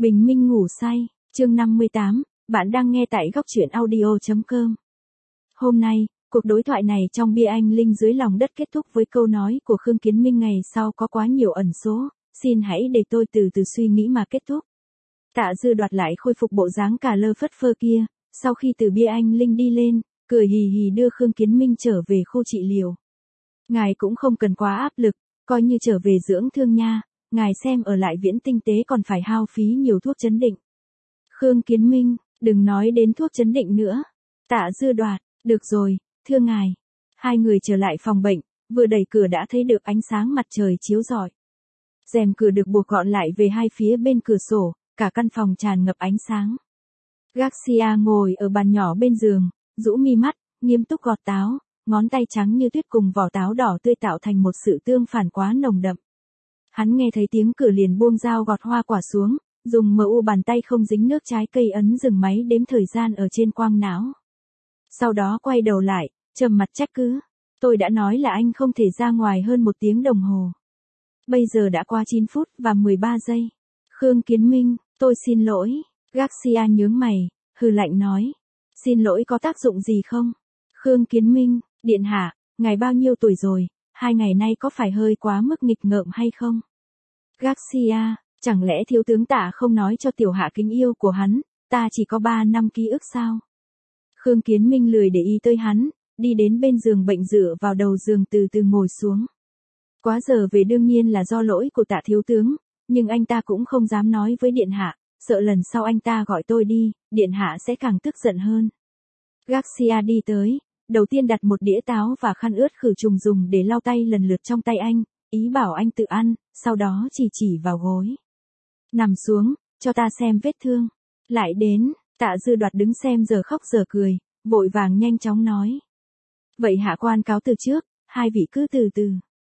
Bình minh ngủ say, chương 58, bạn đang nghe tại góc truyện audio.com. Hôm nay, cuộc đối thoại này trong bia anh Linh dưới lòng đất kết thúc với câu nói của Khương Kiến Minh ngày sau có quá nhiều ẩn số, xin hãy để tôi từ từ suy nghĩ mà kết thúc. Tạ Dư đoạt lại khôi phục bộ dáng cả lơ phất phơ kia, sau khi từ bia anh Linh đi lên, cười hì hì đưa Khương Kiến Minh trở về khu trị liệu. Ngài cũng không cần quá áp lực, coi như trở về dưỡng thương nha, ngài xem ở lại Viễn Tinh Tế còn phải hao phí nhiều thuốc chấn định. Khương Kiến Minh, đừng nói đến thuốc chấn định nữa. Tạ Dư đoạt, được rồi, thưa ngài. Hai người trở lại phòng bệnh, vừa đẩy cửa đã thấy được ánh sáng mặt trời chiếu rọi. Rèm cửa được buộc gọn lại về hai phía bên cửa sổ, cả căn phòng tràn ngập ánh sáng. Garcia ngồi ở bàn nhỏ bên giường, rũ mi mắt, nghiêm túc gọt táo, ngón tay trắng như tuyết cùng vỏ táo đỏ tươi tạo thành một sự tương phản quá nồng đậm. Hắn nghe thấy tiếng cửa liền buông dao gọt hoa quả xuống, dùng mu bàn tay không dính nước trái cây ấn dừng máy đếm thời gian ở trên quang não. Sau đó quay đầu lại, trầm mặt trách cứ. Tôi đã nói là anh không thể ra ngoài hơn 1 tiếng đồng hồ. Bây giờ đã qua 9 phút và 13 giây. Khương Kiến Minh, tôi xin lỗi. Garcia nhướng mày, hừ lạnh nói. Xin lỗi có tác dụng gì không? Khương Kiến Minh, điện hạ, ngài bao nhiêu tuổi rồi, 2 ngày nay có phải hơi quá mức nghịch ngợm hay không? Garcia, chẳng lẽ thiếu tướng Tạ không nói cho tiểu hạ kính yêu của hắn, ta chỉ có 3 năm ký ức sao? Khương Kiến Minh lười để ý tới hắn, đi đến bên giường bệnh dựa vào đầu giường từ từ ngồi xuống. Quá giờ về đương nhiên là do lỗi của Tạ thiếu tướng, nhưng anh ta cũng không dám nói với điện hạ, sợ lần sau anh ta gọi tôi đi, điện hạ sẽ càng tức giận hơn. Garcia đi tới, đầu tiên đặt một đĩa táo và khăn ướt khử trùng dùng để lau tay lần lượt trong tay anh, ý bảo anh tự ăn, sau đó chỉ vào gối. Nằm xuống, cho ta xem vết thương. Lại đến, Tạ Dư đoạt đứng xem giờ khóc giờ cười, vội vàng nhanh chóng nói. Vậy hạ quan cáo từ trước, hai vị cứ từ từ.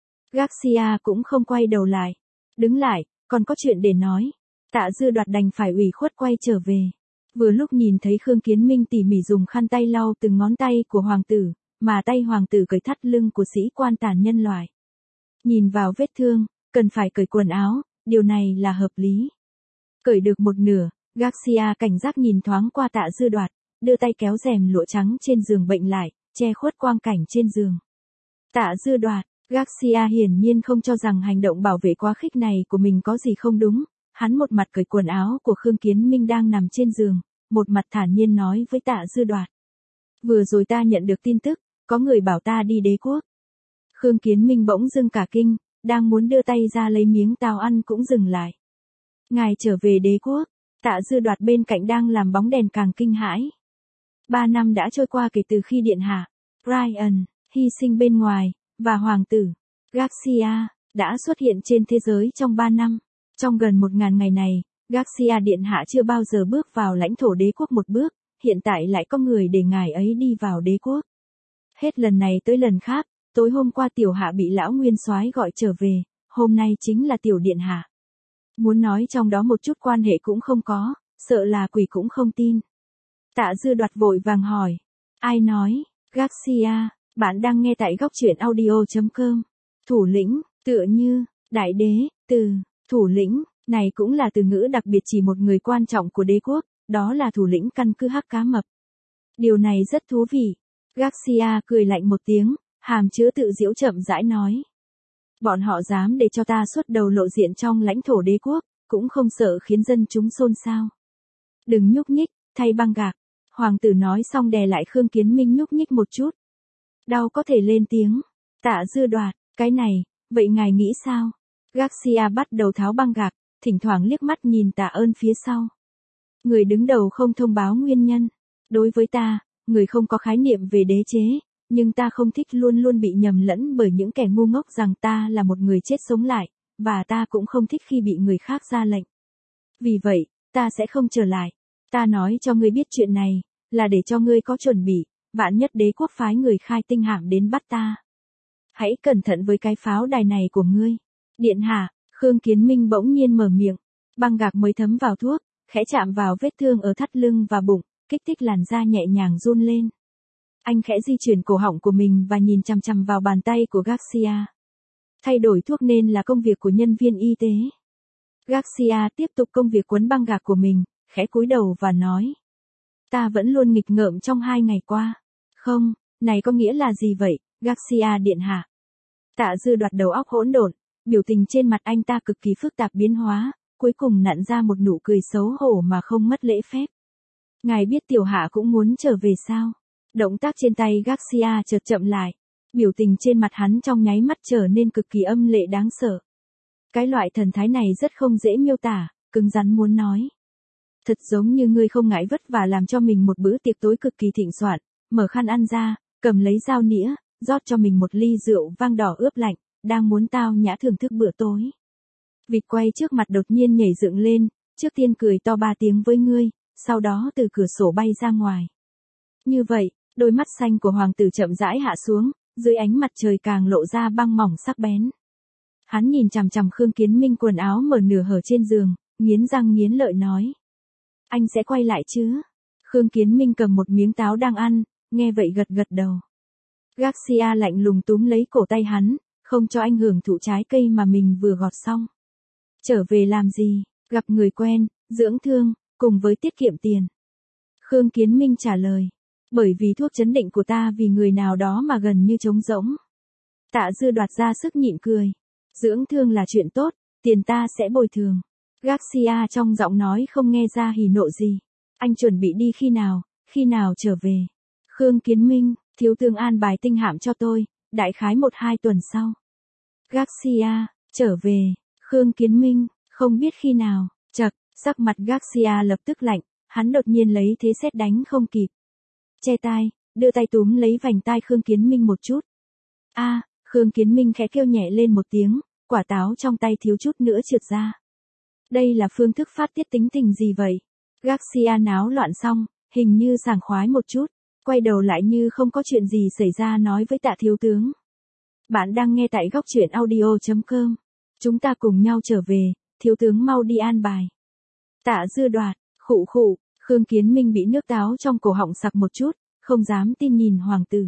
Garcia cũng không quay đầu lại. Đứng lại, còn có chuyện để nói. Tạ Dư đoạt đành phải ủy khuất quay trở về. Vừa lúc nhìn thấy Khương Kiến Minh tỉ mỉ dùng khăn tay lau từng ngón tay của hoàng tử, mà tay hoàng tử cởi thắt lưng của sĩ quan tàn nhân loại. Nhìn vào vết thương, cần phải cởi quần áo, điều này là hợp lý. Cởi được một nửa, Garcia cảnh giác nhìn thoáng qua Tạ Dư đoạt, đưa tay kéo rèm lụa trắng trên giường bệnh lại, che khuất quang cảnh trên giường. Tạ Dư đoạt, Garcia hiển nhiên không cho rằng hành động bảo vệ quá khích này của mình có gì không đúng. Hắn một mặt cởi quần áo của Khương Kiến Minh đang nằm trên giường, một mặt thản nhiên nói với Tạ Dư đoạt. Vừa rồi ta nhận được tin tức, có người bảo ta đi đế quốc. Khương Kiến Minh bỗng dưng cả kinh, đang muốn đưa tay ra lấy miếng táo ăn cũng dừng lại. Ngài trở về đế quốc, Tạ Dư đoạt bên cạnh đang làm bóng đèn càng kinh hãi. 3 năm đã trôi qua kể từ khi điện hạ, Ryan, hy sinh bên ngoài, và hoàng tử, Garcia, đã xuất hiện trên thế giới trong 3 năm. Trong gần 1000 ngày này, Garcia điện hạ chưa bao giờ bước vào lãnh thổ đế quốc một bước, hiện tại lại có người để ngài ấy đi vào đế quốc. Hết lần này tới lần khác, tối hôm qua tiểu hạ bị lão nguyên soái gọi trở về, hôm nay chính là tiểu điện hạ. Muốn nói trong đó một chút quan hệ cũng không có, sợ là quỷ cũng không tin. Tạ Dư đoạt vội vàng hỏi. Ai nói? Garcia, bạn đang nghe tại góc truyện audio.com. Thủ lĩnh, tựa như, đại đế, từ, thủ lĩnh, này cũng là từ ngữ đặc biệt chỉ một người quan trọng của đế quốc, đó là thủ lĩnh căn cứ Hắc Cá Mập. Điều này rất thú vị. Garcia cười lạnh một tiếng, hàm chứa tự giễu chậm rãi nói. Bọn họ dám để cho ta xuất đầu lộ diện trong lãnh thổ đế quốc, cũng không sợ khiến dân chúng xôn xao. Đừng nhúc nhích, thay băng gạc. Hoàng tử nói xong đè lại Khương Kiến Minh nhúc nhích một chút. Đau có thể lên tiếng. Tạ Dư đoạt, cái này, vậy ngài nghĩ sao? Garcia bắt đầu tháo băng gạc, thỉnh thoảng liếc mắt nhìn Tạ Ơn phía sau. Người đứng đầu không thông báo nguyên nhân. Đối với ta, người không có khái niệm về đế chế, nhưng ta không thích luôn luôn bị nhầm lẫn bởi những kẻ ngu ngốc rằng ta là một người chết sống lại, và ta cũng không thích khi bị người khác ra lệnh. Vì vậy, ta sẽ không trở lại. Ta nói cho ngươi biết chuyện này, là để cho ngươi có chuẩn bị, vạn nhất đế quốc phái người khai tinh hạm đến bắt ta. Hãy cẩn thận với cái pháo đài này của ngươi. Điện hạ, Khương Kiến Minh bỗng nhiên mở miệng, băng gạc mới thấm vào thuốc, khẽ chạm vào vết thương ở thắt lưng và bụng, kích thích làn da nhẹ nhàng run lên. Anh khẽ di chuyển cổ họng của mình và nhìn chằm chằm vào bàn tay của Garcia. Thay đổi thuốc nên là công việc của nhân viên y tế. Garcia tiếp tục công việc quấn băng gạc của mình, khẽ cúi đầu và nói. Ta vẫn luôn nghịch ngợm trong 2 ngày qua. Không, này có nghĩa là gì vậy, Garcia điện hạ? Tạ Dư Đoạt đầu óc hỗn độn, biểu tình trên mặt anh ta cực kỳ phức tạp biến hóa, cuối cùng nặn ra một nụ cười xấu hổ mà không mất lễ phép. Ngài biết tiểu hạ cũng muốn trở về sao? Động tác trên tay Garcia chợt chậm lại, biểu tình trên mặt hắn trong nháy mắt trở nên cực kỳ âm lệ đáng sợ. Cái loại thần thái này rất không dễ miêu tả, cứng rắn muốn nói. Thật giống như ngươi không ngại vất vả làm cho mình một bữa tiệc tối cực kỳ thịnh soạn, mở khăn ăn ra, cầm lấy dao nĩa, rót cho mình một ly rượu vang đỏ ướp lạnh, đang muốn tao nhã thưởng thức bữa tối. Vịt quay trước mặt đột nhiên nhảy dựng lên, trước tiên cười to 3 tiếng với ngươi, sau đó từ cửa sổ bay ra ngoài. Như vậy, đôi mắt xanh của hoàng tử chậm rãi hạ xuống, dưới ánh mặt trời càng lộ ra băng mỏng sắc bén. Hắn nhìn chằm chằm Khương Kiến Minh quần áo mở nửa hở trên giường, nghiến răng nghiến lợi nói. Anh sẽ quay lại chứ? Khương Kiến Minh cầm một miếng táo đang ăn, nghe vậy gật gật đầu. Garcia lạnh lùng túm lấy cổ tay hắn, không cho anh hưởng thụ trái cây mà mình vừa gọt xong. Trở về làm gì? Gặp người quen, dưỡng thương, cùng với tiết kiệm tiền. Khương Kiến Minh trả lời. Bởi vì thuốc chấn định của ta vì người nào đó mà gần như trống rỗng. Tạ Dư Đoạt ra sức nhịn cười. Dưỡng thương là chuyện tốt, tiền ta sẽ bồi thường. Garcia trong giọng nói không nghe ra hỉ nộ gì. Anh chuẩn bị đi khi nào trở về? Khương Kiến Minh, thiếu tướng an bài tinh hạm cho tôi, đại khái 1-2 tuần sau. Garcia, trở về, Khương Kiến Minh, không biết khi nào, chậc, sắc mặt Garcia lập tức lạnh, hắn đột nhiên lấy thế sét đánh không kịp. Che tai, đưa tay túm lấy vành tai Khương Kiến Minh một chút. Khương Kiến Minh khẽ kêu nhẹ lên một tiếng, quả táo trong tay thiếu chút nữa trượt ra. Đây là phương thức phát tiết tính tình gì vậy? Garcia náo loạn xong, hình như sảng khoái một chút, quay đầu lại như không có chuyện gì xảy ra nói với Tạ thiếu tướng. Bạn đang nghe tại góc truyện audio.com. Chúng ta cùng nhau trở về, thiếu tướng mau đi an bài. Tạ Dư Đoạt, khụ khụ, Khương Kiến Minh bị nước táo trong cổ họng sặc một chút, không dám tin nhìn hoàng tử.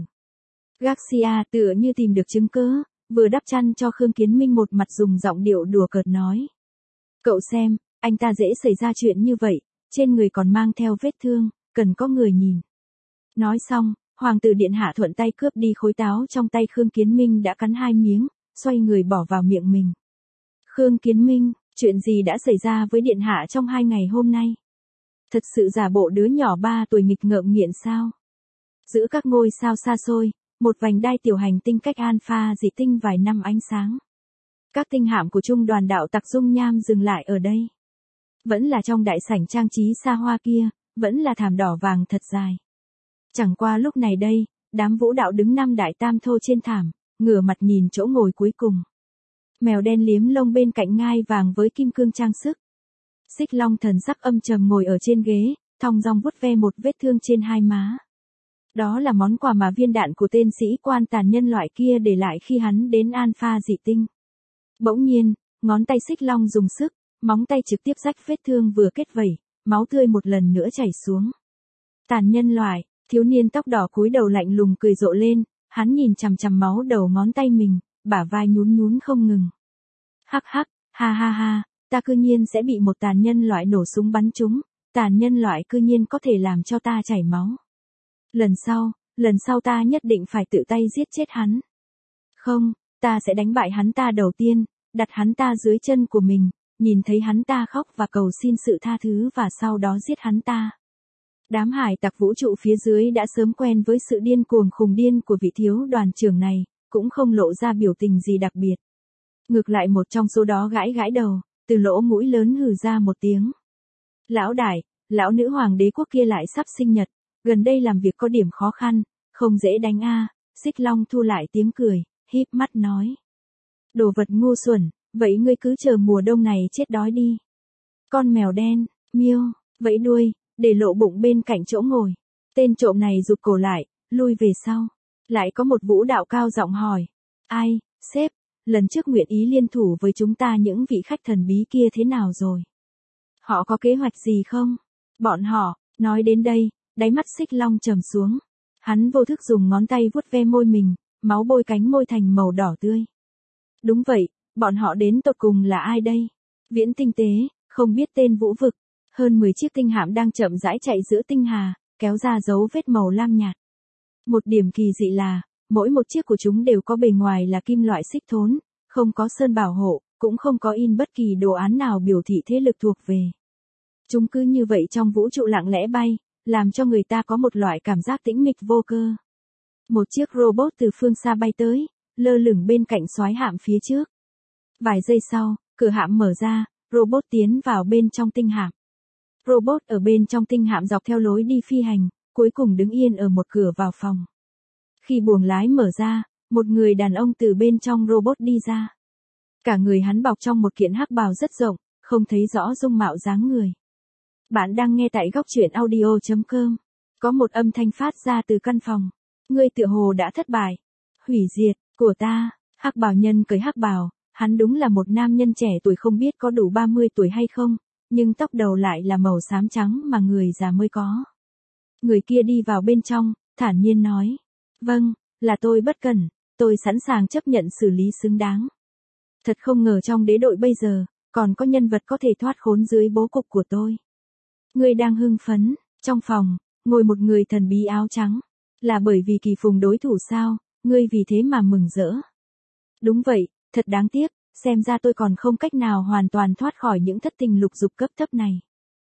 Garcia tựa như tìm được chứng cớ, vừa đắp chăn cho Khương Kiến Minh một mặt dùng giọng điệu đùa cợt nói. Cậu xem, anh ta dễ xảy ra chuyện như vậy, trên người còn mang theo vết thương, cần có người nhìn. Nói xong, hoàng tử điện hạ thuận tay cướp đi khối táo trong tay Khương Kiến Minh đã cắn 2 miếng, xoay người bỏ vào miệng mình. Khương Kiến Minh, chuyện gì đã xảy ra với điện hạ trong 2 ngày hôm nay? Thật sự giả bộ đứa nhỏ 3 tuổi nghịch ngợm nghiện sao? Giữa các ngôi sao xa xôi, một vành đai tiểu hành tinh cách Alpha dị tinh vài năm ánh sáng. Các tinh hạm của trung đoàn đạo tặc dung nham dừng lại ở đây. Vẫn là trong đại sảnh trang trí xa hoa kia, vẫn là thảm đỏ vàng thật dài. Chẳng qua lúc này đây, đám vũ đạo đứng 5 đại tam thô trên thảm, ngửa mặt nhìn chỗ ngồi cuối cùng. Mèo đen liếm lông bên cạnh ngai vàng với kim cương trang sức. Xích Long thần sắc âm trầm ngồi ở trên ghế, thong dong vuốt ve một vết thương trên 2 má. Đó là món quà mà viên đạn của tên sĩ quan tàn nhân loại kia để lại khi hắn đến Alpha dị tinh. Bỗng nhiên, ngón tay Xích Long dùng sức, móng tay trực tiếp rách vết thương vừa kết vẩy, máu tươi một lần nữa chảy xuống. Tàn nhân loại, thiếu niên tóc đỏ cúi đầu lạnh lùng cười rộ lên, hắn nhìn chằm chằm máu đầu ngón tay mình, bả vai nhún nhún không ngừng. Hắc hắc, ha ha ha, ta cư nhiên sẽ bị một tàn nhân loại nổ súng bắn trúng, tàn nhân loại cư nhiên có thể làm cho ta chảy máu. Lần sau ta nhất định phải tự tay giết chết hắn. Không, ta sẽ đánh bại hắn ta đầu tiên, đặt hắn ta dưới chân của mình, nhìn thấy hắn ta khóc và cầu xin sự tha thứ và sau đó giết hắn ta. Đám hải tặc vũ trụ phía dưới đã sớm quen với sự điên cuồng khùng điên của vị thiếu đoàn trưởng này, cũng không lộ ra biểu tình gì đặc biệt. Ngược lại một trong số đó gãi gãi đầu, từ lỗ mũi lớn hừ ra một tiếng. Lão đại, lão nữ hoàng đế quốc kia lại sắp sinh nhật, gần đây làm việc có điểm khó khăn, không dễ đánh a. Xích Long thu lại tiếng cười, híp mắt nói. Đồ vật ngu xuẩn, vậy ngươi cứ chờ mùa đông này chết đói đi. Con mèo đen, miêu, vẫy đuôi, để lộ bụng bên cạnh chỗ ngồi. Tên trộm này rụt cổ lại, lui về sau. Lại có một vũ đạo cao giọng hỏi. Ai, sếp, lần trước nguyện ý liên thủ với chúng ta những vị khách thần bí kia thế nào rồi? Họ có kế hoạch gì không? Bọn họ, nói đến đây, đáy mắt Xích Long trầm xuống. Hắn vô thức dùng ngón tay vuốt ve môi mình, máu bôi cánh môi thành màu đỏ tươi. Đúng vậy, bọn họ đến tột cùng là ai đây? Viễn tinh tế, không biết tên vũ vực. Hơn 10 chiếc tinh hạm đang chậm rãi chạy giữa tinh hà, kéo ra dấu vết màu lam nhạt. Một điểm kỳ dị là, mỗi một chiếc của chúng đều có bề ngoài là kim loại xích thốn, không có sơn bảo hộ, cũng không có in bất kỳ đồ án nào biểu thị thế lực thuộc về. Chúng cứ như vậy trong vũ trụ lặng lẽ bay, làm cho người ta có một loại cảm giác tĩnh mịch vô cơ. Một chiếc robot từ phương xa bay tới, lơ lửng bên cạnh soái hạm phía trước. Vài giây sau, cửa hạm mở ra, robot tiến vào bên trong tinh hạm. Robot ở bên trong tinh hạm dọc theo lối đi phi hành, cuối cùng đứng yên ở một cửa vào phòng. Khi buồng lái mở ra, một người đàn ông từ bên trong robot đi ra. Cả người hắn bọc trong một kiện hắc bào rất rộng, không thấy rõ dung mạo dáng người. Bạn đang nghe tại góc truyện audio.com. Có một âm thanh phát ra từ căn phòng. Ngươi tựa hồ đã thất bại. Hủy diệt, của ta. Hắc bào nhân cởi hắc bào, hắn đúng là một nam nhân trẻ tuổi không biết có đủ 30 tuổi hay không, nhưng tóc đầu lại là màu xám trắng mà người già mới có. Người kia đi vào bên trong, thản nhiên nói. Vâng, là tôi bất cẩn, tôi sẵn sàng chấp nhận xử lý xứng đáng. Thật không ngờ trong đế đội bây giờ, còn có nhân vật có thể thoát khốn dưới bố cục của tôi. Ngươi đang hưng phấn, trong phòng, ngồi một người thần bí áo trắng. Là bởi vì kỳ phùng đối thủ sao, ngươi vì thế mà mừng rỡ. Đúng vậy, thật đáng tiếc, xem ra tôi còn không cách nào hoàn toàn thoát khỏi những thất tình lục dục cấp thấp này.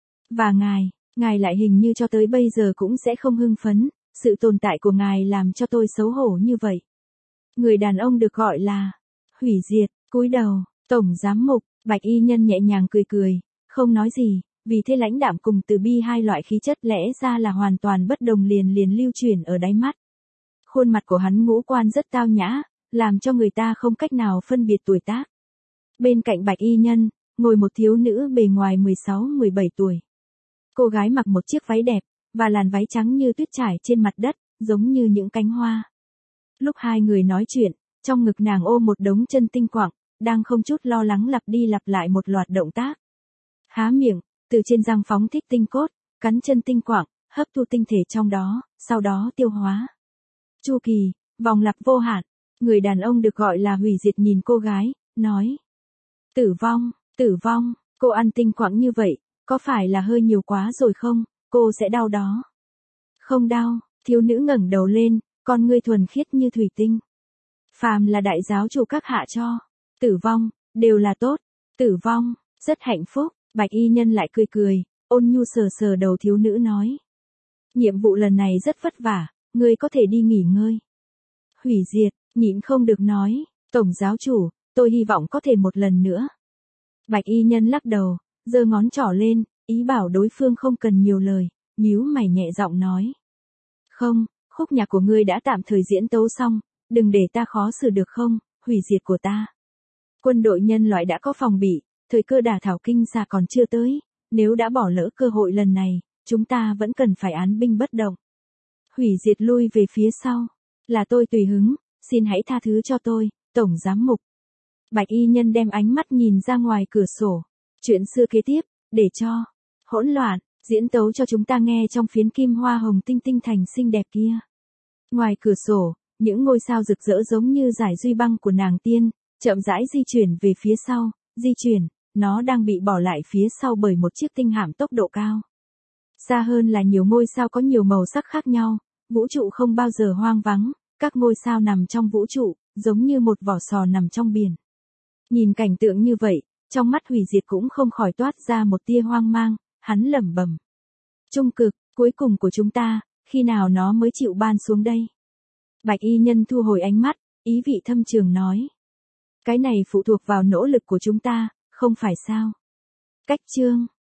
Và ngài lại hình như cho tới bây giờ cũng sẽ không hưng phấn, sự tồn tại của ngài làm cho tôi xấu hổ như vậy. Người đàn ông được gọi là Hủy Diệt, cúi đầu, Tổng Giám mục, Bạch Y Nhân nhẹ nhàng cười cười, không nói gì, vì thế lãnh đạm cùng từ bi hai loại khí chất lẽ ra là hoàn toàn bất đồng liền lưu chuyển ở đáy mắt. Khuôn mặt của hắn ngũ quan rất tao nhã, làm cho người ta không cách nào phân biệt tuổi tác. Bên cạnh Bạch Y Nhân, ngồi một thiếu nữ bề ngoài 16-17 tuổi. Cô gái mặc một chiếc váy đẹp, và làn váy trắng như tuyết trải trên mặt đất, giống như những cánh hoa. Lúc hai người nói chuyện, trong ngực nàng ôm một đống chân tinh quặng, đang không chút lo lắng lặp đi lặp lại một loạt động tác. Há miệng, từ trên răng phóng thích tinh cốt, cắn chân tinh quặng, hấp thu tinh thể trong đó, sau đó tiêu hóa. Chu kỳ, vòng lặp vô hạn. Người đàn ông được gọi là Hủy Diệt nhìn cô gái, nói. Tử vong, cô ăn tinh quặng như vậy, có phải là hơi nhiều quá rồi không, cô sẽ đau đó. Không đau, thiếu nữ ngẩng đầu lên, con ngươi thuần khiết như thủy tinh. Phàm là đại giáo chủ các hạ cho. Tử vong, đều là tốt. Tử vong, rất hạnh phúc. Bạch Y Nhân lại cười cười, ôn nhu sờ sờ đầu thiếu nữ nói. Nhiệm vụ lần này rất vất vả, ngươi có thể đi nghỉ ngơi. Hủy Diệt, nhịn không được nói, Tổng giáo chủ, tôi hy vọng có thể một lần nữa. Bạch Y Nhân lắc đầu, giơ ngón trỏ lên, ý bảo đối phương không cần nhiều lời, nhíu mày nhẹ giọng nói. Không, khúc nhạc của ngươi đã tạm thời diễn tấu xong, đừng để ta khó xử được không, Hủy Diệt của ta. Quân đội nhân loại đã có phòng bị, thời cơ đả thảo kinh xa còn chưa tới, nếu đã bỏ lỡ cơ hội lần này, chúng ta vẫn cần phải án binh bất động. Hủy Diệt lui về phía sau, là tôi tùy hứng, xin hãy tha thứ cho tôi, Tổng Giám mục. Bạch Y Nhân đem ánh mắt nhìn ra ngoài cửa sổ, chuyện xưa kế tiếp, để cho hỗn loạn diễn tấu cho chúng ta nghe trong phiến kim hoa hồng tinh tinh thành xinh đẹp kia. Ngoài cửa sổ, những ngôi sao rực rỡ giống như dải duy băng của nàng tiên, chậm rãi di chuyển về phía sau, nó đang bị bỏ lại phía sau bởi một chiếc tinh hạm tốc độ cao. Xa hơn là nhiều ngôi sao có nhiều màu sắc khác nhau, vũ trụ không bao giờ hoang vắng, các ngôi sao nằm trong vũ trụ, giống như một vỏ sò nằm trong biển. Nhìn cảnh tượng như vậy, trong mắt Hủy Diệt cũng không khỏi toát ra một tia hoang mang, hắn lẩm bẩm. Trung cực, cuối cùng của chúng ta, khi nào nó mới chịu ban xuống đây? Bạch Y Nhân thu hồi ánh mắt, ý vị thâm trường nói. Cái này phụ thuộc vào nỗ lực của chúng ta, không phải sao? Cách chương